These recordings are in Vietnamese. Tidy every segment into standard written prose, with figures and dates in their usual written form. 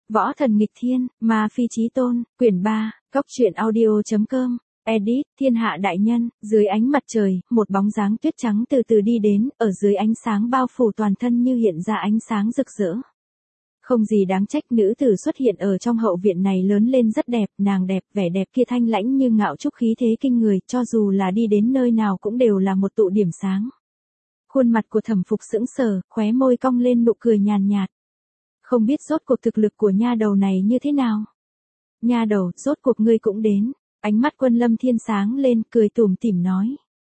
Võ thần nghịch thiên, ma phi chí tôn, quyển 3, Cốc truyện audio.com, edit, thiên hạ đại nhân, dưới ánh mặt trời, một bóng dáng tuyết trắng từ từ đi đến, ở dưới ánh sáng bao phủ toàn thân như hiện ra ánh sáng rực rỡ. Không gì đáng trách nữ tử xuất hiện ở trong hậu viện này lớn lên rất đẹp, nàng đẹp, vẻ đẹp kia thanh lãnh như ngạo trúc khí thế kinh người, cho dù là đi đến nơi nào cũng đều là một tụ điểm sáng. Khuôn mặt của Thẩm Phục sững sờ, khóe môi cong lên nụ cười nhàn nhạt. Không biết rốt cuộc thực lực của nha đầu này như thế nào? Nha đầu, rốt cuộc ngươi cũng đến. Ánh mắt Quân Lâm Thiên sáng lên, cười tủm tỉm nói.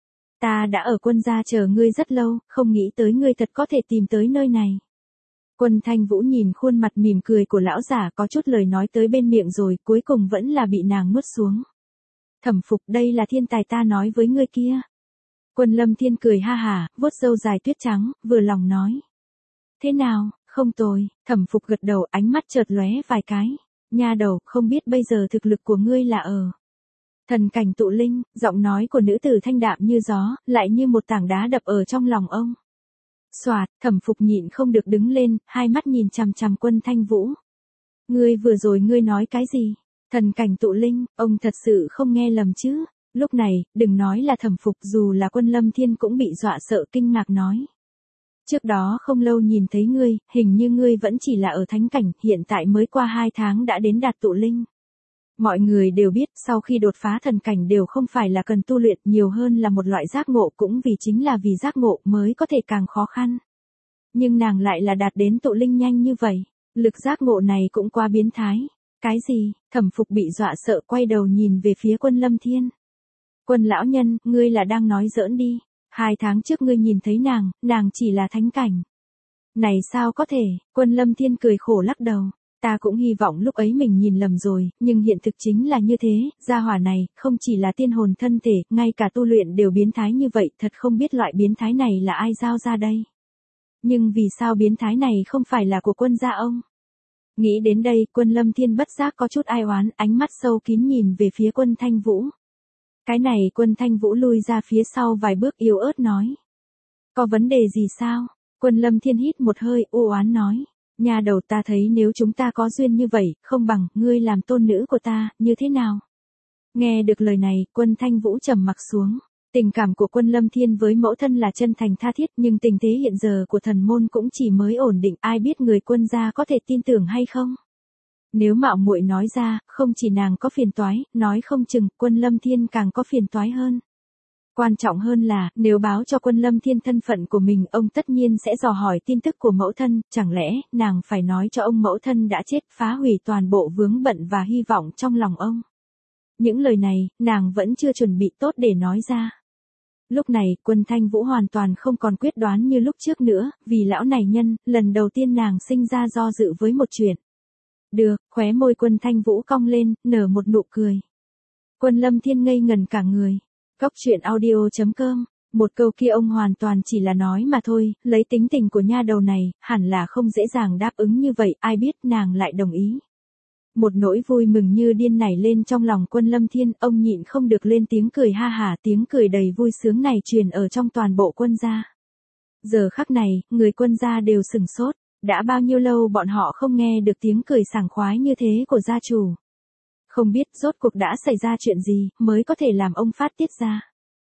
Ta đã ở Quân gia chờ ngươi rất lâu, không nghĩ tới ngươi thật có thể tìm tới nơi này. Quân Thanh Vũ nhìn khuôn mặt mỉm cười của lão giả, có chút lời nói tới bên miệng rồi, cuối cùng vẫn là bị nàng nuốt xuống. Thẩm Phục, đây là thiên tài ta nói với ngươi kia. Quân Lâm Thiên cười ha hả, vuốt râu dài tuyết trắng, vừa lòng nói. Thế nào, không tồi. Thẩm Phục gật đầu, ánh mắt chợt lóe vài cái. Nha đầu, không biết bây giờ thực lực của ngươi là ở thần cảnh tụ linh. Giọng nói của nữ tử thanh đạm như gió, lại như một tảng đá đập ở trong lòng ông. Soạt, Thẩm Phục nhịn không được đứng lên, hai mắt nhìn chằm chằm Quân Thanh Vũ. Ngươi vừa rồi ngươi nói cái gì? Thần cảnh tụ linh, ông thật sự không nghe lầm chứ? Lúc này, đừng nói là Thẩm Phục, dù là Quân Lâm Thiên cũng bị dọa sợ kinh ngạc nói. Trước đó không lâu nhìn thấy ngươi, hình như ngươi vẫn chỉ là ở thánh cảnh, hiện tại mới qua 2 tháng đã đến đạt tụ linh. Mọi người đều biết, sau khi đột phá thần cảnh đều không phải là cần tu luyện, nhiều hơn là một loại giác ngộ, cũng vì chính là vì giác ngộ mới có thể càng khó khăn. Nhưng nàng lại là đạt đến tụ linh nhanh như vậy, lực giác ngộ này cũng quá biến thái. Cái gì? Thẩm Phục bị dọa sợ quay đầu nhìn về phía Quân Lâm Thiên. Quân lão nhân, ngươi là đang nói giỡn đi. 2 tháng trước ngươi nhìn thấy nàng chỉ là thánh cảnh. Này sao có thể? Quân Lâm Thiên cười khổ lắc đầu. Ta cũng hy vọng lúc ấy mình nhìn lầm rồi, nhưng hiện thực chính là như thế, gia hỏa này, không chỉ là tiên hồn thân thể, ngay cả tu luyện đều biến thái như vậy, thật không biết loại biến thái này là ai giao ra đây. Nhưng vì sao biến thái này không phải là của Quân gia ông? Nghĩ đến đây, Quân Lâm Thiên bất giác có chút ai oán, ánh mắt sâu kín nhìn về phía Quân Thanh Vũ. Cái này Quân Thanh Vũ lui ra phía sau vài bước yếu ớt nói. Có vấn đề gì sao? Quân Lâm Thiên hít một hơi, u oán nói. Nhà đầu, ta thấy nếu chúng ta có duyên như vậy, không bằng ngươi làm tôn nữ của ta, như thế nào? Nghe được lời này, Quân Thanh Vũ trầm mặc xuống. Tình cảm của Quân Lâm Thiên với mẫu thân là chân thành tha thiết, nhưng tình thế hiện giờ của thần môn cũng chỉ mới ổn định, ai biết người Quân gia có thể tin tưởng hay không? Nếu mạo muội nói ra, không chỉ nàng có phiền toái, nói không chừng, Quân Lâm Thiên càng có phiền toái hơn. Quan trọng hơn là, nếu báo cho Quân Lâm Thiên thân phận của mình, ông tất nhiên sẽ dò hỏi tin tức của mẫu thân, chẳng lẽ, nàng phải nói cho ông mẫu thân đã chết, phá hủy toàn bộ vướng bận và hy vọng trong lòng ông. Những lời này, nàng vẫn chưa chuẩn bị tốt để nói ra. Lúc này, Quân Thanh Vũ hoàn toàn không còn quyết đoán như lúc trước nữa, vì lão này nhân, lần đầu tiên nàng sinh ra do dự với một chuyện. Được, khóe môi Quân Thanh Vũ cong lên, nở một nụ cười. Quân Lâm Thiên ngây ngần cả người. Cốc truyện audio.com, một câu kia ông hoàn toàn chỉ là nói mà thôi, lấy tính tình của nha đầu này, hẳn là không dễ dàng đáp ứng như vậy, ai biết nàng lại đồng ý. Một nỗi vui mừng như điên nảy lên trong lòng Quân Lâm Thiên, ông nhịn không được lên tiếng cười ha hả, tiếng cười đầy vui sướng này truyền ở trong toàn bộ Quân gia. Giờ khắc này, người Quân gia đều sửng sốt. Đã bao nhiêu lâu bọn họ không nghe được tiếng cười sảng khoái như thế của gia chủ. Không biết rốt cuộc đã xảy ra chuyện gì mới có thể làm ông phát tiết ra.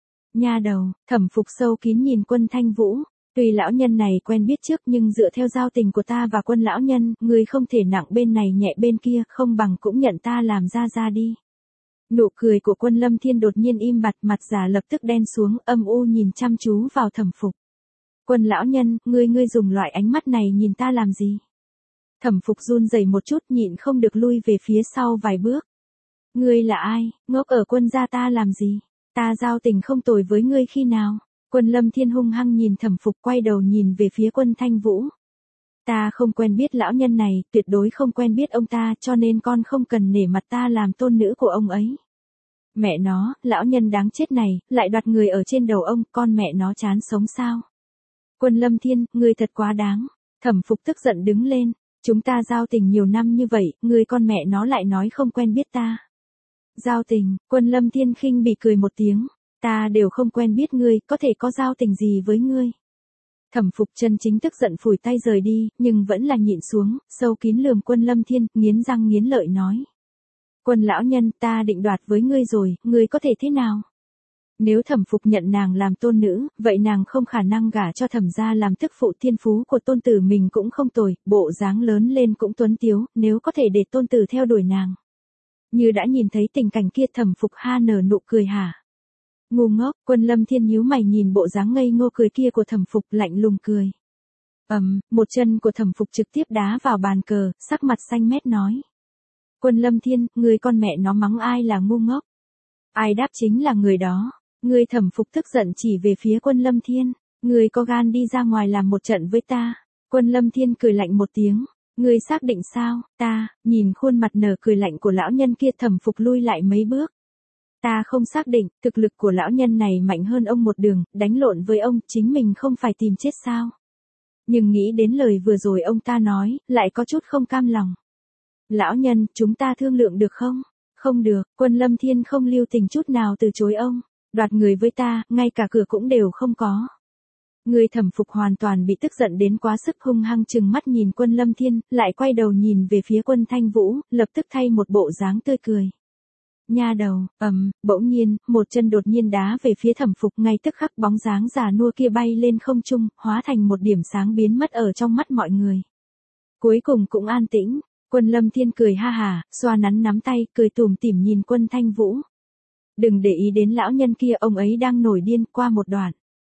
Nha đầu, Thẩm Phục sâu kín nhìn Quân Thanh Vũ. Tuy lão nhân này quen biết trước nhưng dựa theo giao tình của ta và Quân lão nhân, người không thể nặng bên này nhẹ bên kia, không bằng cũng nhận ta làm ra đi. Nụ cười của Quân Lâm Thiên đột nhiên im bặt, mặt già lập tức đen xuống, âm u nhìn chăm chú vào Thẩm Phục. Quân lão nhân, ngươi dùng loại ánh mắt này nhìn ta làm gì? Thẩm Phục run rẩy một chút, nhịn không được lui về phía sau vài bước. Ngươi là ai, ngốc ở Quân gia ta làm gì? Ta giao tình không tồi với ngươi khi nào? Quân Lâm Thiên hung hăng nhìn Thẩm Phục, quay đầu nhìn về phía Quân Thanh Vũ. Ta không quen biết lão nhân này, tuyệt đối không quen biết ông ta, cho nên con không cần nể mặt ta làm tôn nữ của ông ấy. Mẹ nó, lão nhân đáng chết này, lại đoạt người ở trên đầu ông, con mẹ nó chán sống sao? Quân Lâm Thiên, ngươi thật quá đáng. Thẩm Phục tức giận đứng lên. Chúng ta giao tình nhiều năm như vậy, ngươi con mẹ nó lại nói không quen biết ta. Giao tình, Quân Lâm Thiên khinh bỉ cười một tiếng. Ta đều không quen biết ngươi, có thể có giao tình gì với ngươi. Thẩm Phục chân chính tức giận phủi tay rời đi, nhưng vẫn là nhịn xuống, sâu kín lườm Quân Lâm Thiên, nghiến răng nghiến lợi nói. Quân lão nhân, ta định đoạt với ngươi rồi, ngươi có thể thế nào? Nếu Thẩm Phục nhận nàng làm tôn nữ, vậy nàng không khả năng gả cho Thẩm gia làm tức phụ, thiên phú của tôn tử mình cũng không tồi, bộ dáng lớn lên cũng tuấn tiếu, nếu có thể để tôn tử theo đuổi nàng. Như đã nhìn thấy tình cảnh kia, Thẩm Phục ha nở nụ cười hả? Ngu ngốc. Quân Lâm Thiên nhíu mày nhìn bộ dáng ngây ngô cười kia của Thẩm Phục, lạnh lùng cười. Một chân của Thẩm Phục trực tiếp đá vào bàn cờ, sắc mặt xanh mét nói. Quân Lâm Thiên, người con mẹ nó mắng ai là ngu ngốc? Ai đáp chính là người đó. Người. Thẩm Phục tức giận chỉ về phía Quân Lâm Thiên. Người có gan đi ra ngoài làm một trận với ta. Quân Lâm Thiên cười lạnh một tiếng. Người xác định sao? Ta. Nhìn khuôn mặt nở cười lạnh của lão nhân kia, Thẩm Phục lui lại mấy bước. Ta không xác định, thực lực của lão nhân này mạnh hơn ông một đường, đánh lộn với ông, chính mình không phải tìm chết sao? Nhưng nghĩ đến lời vừa rồi ông ta nói, lại có chút không cam lòng. Lão nhân, chúng ta thương lượng được không? Không được. Quân Lâm Thiên không lưu tình chút nào từ chối ông. Đoạt người với ta, ngay cả cửa cũng đều không có. Người. Thẩm Phục hoàn toàn bị tức giận đến quá sức, hung hăng trừng mắt nhìn Quân Lâm Thiên, lại quay đầu nhìn về phía Quân Thanh Vũ, lập tức thay một bộ dáng tươi cười. Nha đầu. Bỗng nhiên, một chân đột nhiên đá về phía Thẩm Phục, ngay tức khắc bóng dáng già nua kia bay lên không trung, hóa thành một điểm sáng biến mất ở trong mắt mọi người. Cuối cùng cũng an tĩnh. Quân Lâm Thiên cười ha hả, xoa nắn nắm tay, cười tủm tỉm nhìn Quân Thanh Vũ. Đừng để ý đến lão nhân kia, ông ấy đang nổi điên. Qua một đoạn.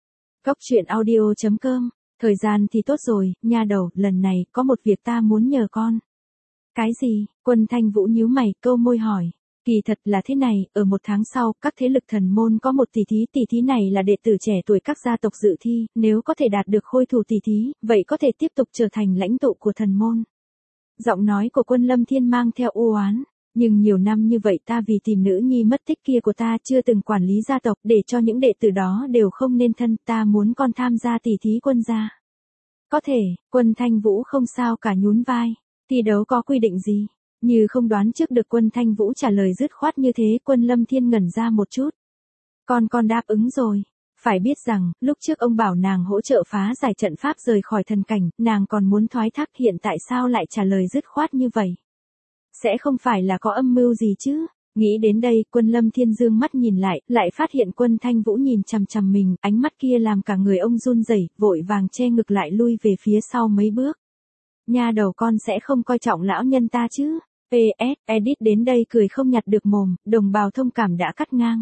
Cốc.audio.com. Thời gian thì tốt rồi, nha đầu, lần này, có một việc ta muốn nhờ con. Cái gì? Quân Thanh Vũ nhíu mày, câu môi hỏi. Kỳ thật là thế này, ở một tháng sau, các thế lực thần môn có một tỷ thí này là đệ tử trẻ tuổi các gia tộc dự thi, nếu có thể đạt được khôi thủ tỷ thí, vậy có thể tiếp tục trở thành lãnh tụ của thần môn. Giọng nói của Quân Lâm Thiên mang theo u oán. Nhưng nhiều năm như vậy ta vì tìm nữ nhi mất tích kia của ta chưa từng quản lý gia tộc, để cho những đệ tử đó đều không nên thân, ta muốn con tham gia tỷ thí quân gia. Có thể. Quân Thanh Vũ không sao cả, nhún vai. Thi đấu có quy định gì? Như không đoán trước được Quân Thanh Vũ trả lời dứt khoát như thế, Quân Lâm Thiên ngẩn ra một chút. Con đáp ứng rồi. Phải biết rằng, lúc trước ông bảo nàng hỗ trợ phá giải trận pháp rời khỏi thần cảnh, nàng còn muốn thoái thác, hiện tại sao lại trả lời dứt khoát như vậy? Sẽ không phải là có âm mưu gì chứ? Nghĩ đến đây, Quân Lâm Thiên dương mắt nhìn lại phát hiện Quân Thanh Vũ nhìn chằm chằm mình, ánh mắt kia làm cả người ông run rẩy, vội vàng che ngực lại lui về phía sau mấy bước. Nha đầu, con sẽ không coi trọng lão nhân ta chứ? PS, edit đến đây cười không nhặt được mồm, đồng bào thông cảm đã cắt ngang.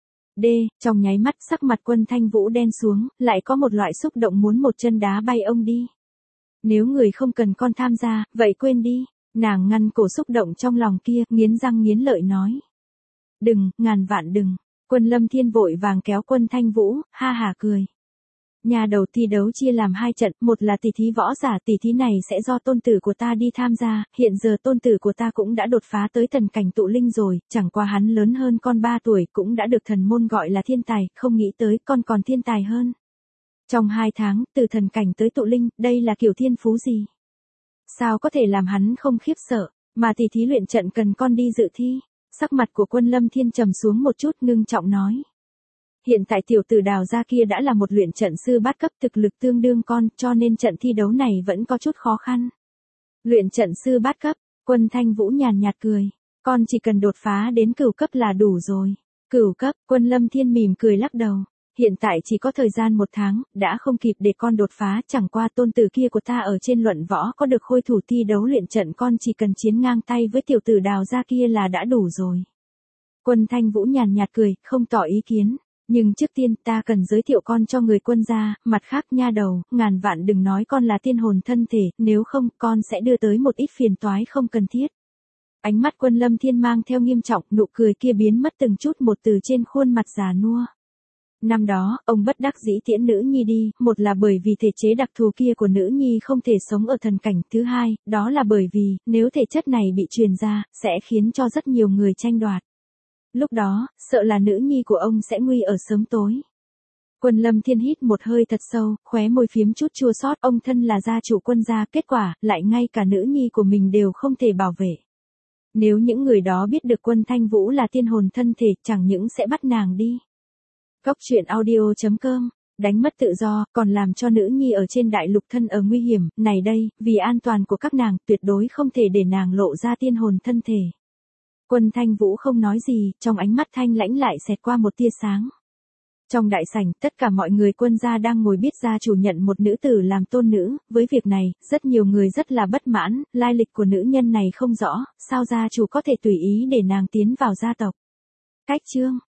Trong nháy mắt sắc mặt Quân Thanh Vũ đen xuống, lại có một loại xúc động muốn một chân đá bay ông đi. Nếu người không cần con tham gia, vậy quên đi. Nàng ngăn cổ xúc động trong lòng kia, nghiến răng nghiến lợi nói. Đừng, ngàn vạn đừng. Quân Lâm Thiên vội vàng kéo Quân Thanh Vũ, ha hả cười. Nhà đầu, thi đấu chia làm 2 trận, một là tỷ thí võ giả, tỷ thí này sẽ do tôn tử của ta đi tham gia, hiện giờ tôn tử của ta cũng đã đột phá tới thần cảnh tụ linh rồi, chẳng qua hắn lớn hơn con 3 tuổi, cũng đã được thần môn gọi là thiên tài, không nghĩ tới con còn thiên tài hơn. Trong 2 tháng, từ thần cảnh tới tụ linh, đây là kiểu thiên phú gì? Sao có thể làm hắn không khiếp sợ, mà tỷ thí luyện trận cần con đi dự thi? Sắc mặt của Quân Lâm Thiên trầm xuống một chút, ngưng trọng nói. Hiện tại tiểu tử Đào gia kia đã là một luyện trận sư bát cấp, thực lực tương đương con, cho nên trận thi đấu này vẫn có chút khó khăn. Luyện trận sư bát cấp. Quân Thanh Vũ nhàn nhạt cười. Con chỉ cần đột phá đến cửu cấp là đủ rồi. Cửu cấp. Quân Lâm Thiên mỉm cười lắc đầu. Hiện tại chỉ có thời gian 1 tháng, đã không kịp để con đột phá, chẳng qua tôn tử kia của ta ở trên luận võ có được khôi thủ thi đấu luyện trận, con chỉ cần chiến ngang tay với tiểu tử Đào gia kia là đã đủ rồi. Quân Thanh Vũ nhàn nhạt cười, không tỏ ý kiến. Nhưng trước tiên ta cần giới thiệu con cho người Quân gia, mặt khác nha đầu, ngàn vạn đừng nói con là tiên hồn thân thể, nếu không con sẽ đưa tới một ít phiền toái không cần thiết. Ánh mắt Quân Lâm Thiên mang theo nghiêm trọng, nụ cười kia biến mất từng chút một từ trên khuôn mặt già nua. Năm đó, ông bất đắc dĩ tiễn nữ nhi đi, một là bởi vì thể chế đặc thù kia của nữ nhi không thể sống ở thần cảnh, thứ hai, đó là bởi vì, nếu thể chất này bị truyền ra, sẽ khiến cho rất nhiều người tranh đoạt. Lúc đó, sợ là nữ nhi của ông sẽ nguy ở sớm tối. Quân Lâm Thiên hít một hơi thật sâu, khóe môi phiếm chút chua xót, ông thân là gia chủ Quân gia, kết quả, lại ngay cả nữ nhi của mình đều không thể bảo vệ. Nếu những người đó biết được Quân Thanh Vũ là tiên hồn thân thể, chẳng những sẽ bắt nàng đi. Cốc.audio.com đánh mất tự do, còn làm cho nữ nhi ở trên đại lục thân ở nguy hiểm, này đây, vì an toàn của các nàng, tuyệt đối không thể để nàng lộ ra tiên hồn thân thể. Quân Thanh Vũ không nói gì, trong ánh mắt thanh lãnh lại xẹt qua một tia sáng. Trong đại sảnh, tất cả mọi người Quân gia đang ngồi biết gia chủ nhận một nữ tử làm tôn nữ, với việc này, rất nhiều người rất là bất mãn, lai lịch của nữ nhân này không rõ, sao gia chủ có thể tùy ý để nàng tiến vào gia tộc. Cách chương